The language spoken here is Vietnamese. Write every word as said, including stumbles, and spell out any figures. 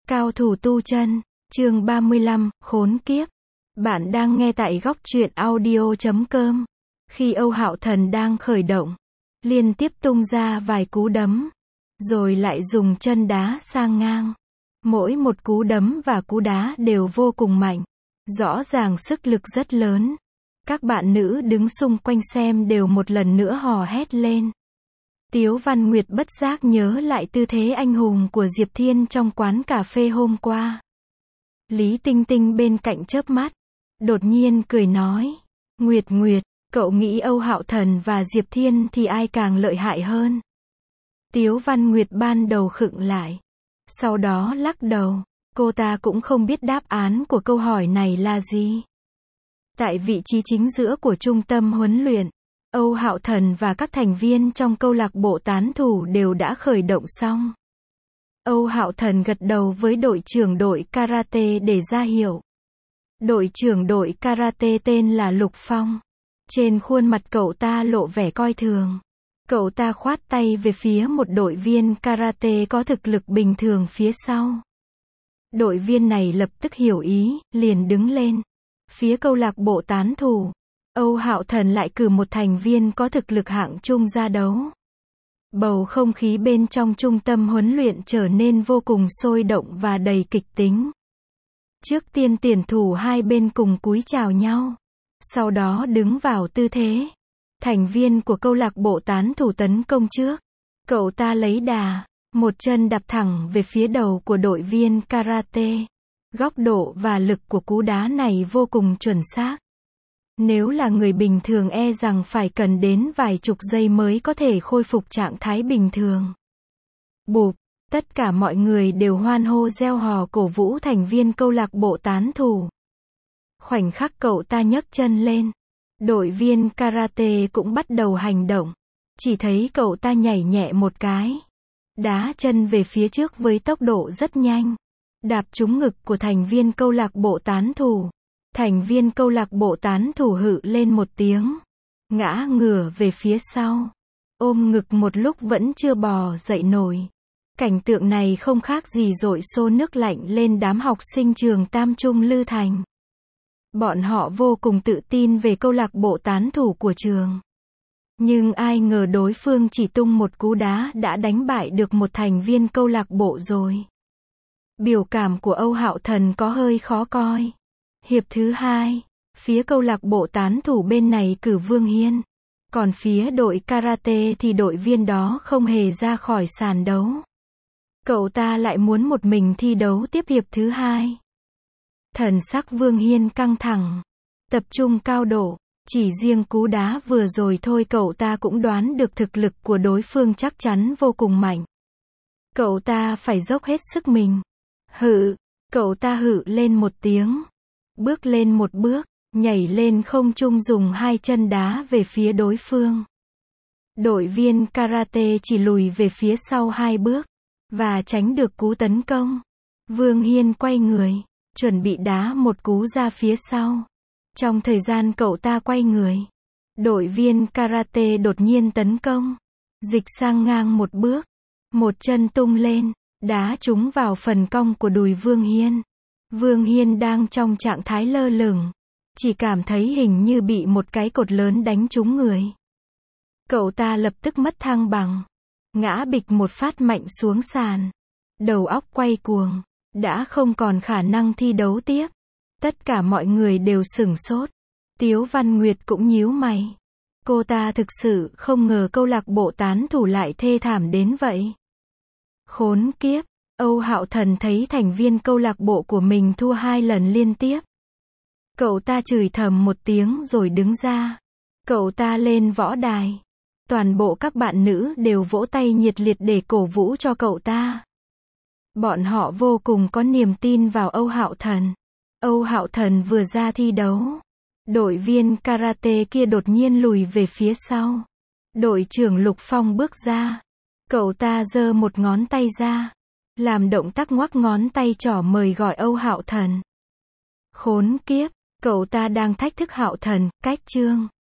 Cao thủ tu chân, chương ba mươi lăm, khốn kiếp. Bạn đang nghe tại góc truyện audio chấm com. Khi Âu Hạo Thần đang khởi động, liên tiếp tung ra vài cú đấm, rồi lại dùng chân đá sang ngang. Mỗi một cú đấm và cú đá đều vô cùng mạnh, rõ ràng sức lực rất lớn. Các bạn nữ đứng xung quanh xem đều một lần nữa hò hét lên. Tiếu Văn Nguyệt bất giác nhớ lại tư thế anh hùng của Diệp Thiên trong quán cà phê hôm qua. Lý Tinh Tinh bên cạnh chớp mắt, đột nhiên cười nói, Nguyệt Nguyệt, cậu nghĩ Âu Hạo Thần và Diệp Thiên thì ai càng lợi hại hơn? Tiếu Văn Nguyệt ban đầu khựng lại, sau đó lắc đầu, cô ta cũng không biết đáp án của câu hỏi này là gì. Tại vị trí chính giữa của trung tâm huấn luyện, Âu Hạo Thần và các thành viên trong câu lạc bộ tán thủ đều đã khởi động xong. Âu Hạo Thần gật đầu với đội trưởng đội karate để ra hiệu. Đội trưởng đội karate tên là Lục Phong. Trên khuôn mặt cậu ta lộ vẻ coi thường. Cậu ta khoát tay về phía một đội viên karate có thực lực bình thường phía sau. Đội viên này lập tức hiểu ý, liền đứng lên. Phía câu lạc bộ tán thủ, Âu Hạo Thần lại cử một thành viên có thực lực hạng trung ra đấu. Bầu không khí bên trong trung tâm huấn luyện trở nên vô cùng sôi động và đầy kịch tính. Trước tiên tuyển thủ hai bên cùng cúi chào nhau, sau đó đứng vào tư thế. Thành viên của câu lạc bộ tán thủ tấn công trước. Cậu ta lấy đà, một chân đạp thẳng về phía đầu của đội viên karate. Góc độ và lực của cú đá này vô cùng chuẩn xác. Nếu là người bình thường e rằng phải cần đến vài chục giây mới có thể khôi phục trạng thái bình thường. Bụp, tất cả mọi người đều hoan hô reo hò cổ vũ thành viên câu lạc bộ tán thủ. Khoảnh khắc cậu ta nhấc chân lên, đội viên karate cũng bắt đầu hành động. Chỉ thấy cậu ta nhảy nhẹ một cái, đá chân về phía trước với tốc độ rất nhanh, đạp trúng ngực của thành viên câu lạc bộ tán thủ. Thành viên câu lạc bộ tán thủ hự lên một tiếng, ngã ngửa về phía sau, ôm ngực một lúc vẫn chưa bò dậy nổi. Cảnh tượng này không khác gì dội xô nước lạnh lên đám học sinh trường Tam Trung Lư Thành. Bọn họ vô cùng tự tin về câu lạc bộ tán thủ của trường. Nhưng ai ngờ đối phương chỉ tung một cú đá đã đánh bại được một thành viên câu lạc bộ rồi. Biểu cảm của Âu Hạo Thần có hơi khó coi. Hiệp thứ hai, phía câu lạc bộ tán thủ bên này cử Vương Hiên. Còn phía đội karate thì đội viên đó không hề ra khỏi sàn đấu. Cậu ta lại muốn một mình thi đấu tiếp hiệp thứ hai. Thần sắc Vương Hiên căng thẳng, tập trung cao độ. Chỉ riêng cú đá vừa rồi thôi cậu ta cũng đoán được thực lực của đối phương chắc chắn vô cùng mạnh. Cậu ta phải dốc hết sức mình. Hự, cậu ta hự lên một tiếng. Bước lên một bước, nhảy lên không trung dùng hai chân đá về phía đối phương. Đội viên karate chỉ lùi về phía sau hai bước, và tránh được cú tấn công. Vương Hiên quay người, chuẩn bị đá một cú ra phía sau. Trong thời gian cậu ta quay người, đội viên karate đột nhiên tấn công. Dịch sang ngang một bước, một chân tung lên, đá trúng vào phần cong của đùi Vương Hiên. Vương Hiên đang trong trạng thái lơ lửng, chỉ cảm thấy hình như bị một cái cột lớn đánh trúng người. Cậu ta lập tức mất thăng bằng, ngã bịch một phát mạnh xuống sàn. Đầu óc quay cuồng, đã không còn khả năng thi đấu tiếp. Tất cả mọi người đều sửng sốt. Tiếu Văn Nguyệt cũng nhíu mày. Cô ta thực sự không ngờ câu lạc bộ tán thủ lại thê thảm đến vậy. Khốn kiếp. Âu Hạo Thần thấy thành viên câu lạc bộ của mình thua hai lần liên tiếp. Cậu ta chửi thầm một tiếng rồi đứng ra. Cậu ta lên võ đài. Toàn bộ các bạn nữ đều vỗ tay nhiệt liệt để cổ vũ cho cậu ta. Bọn họ vô cùng có niềm tin vào Âu Hạo Thần. Âu Hạo Thần vừa ra thi đấu, đội viên karate kia đột nhiên lùi về phía sau. Đội trưởng Lục Phong bước ra. Cậu ta giơ một ngón tay ra, làm động tác ngoắc ngón tay trỏ mời gọi Âu Hạo Thần. Khốn kiếp, cậu ta đang thách thức Hạo Thần, cách chương.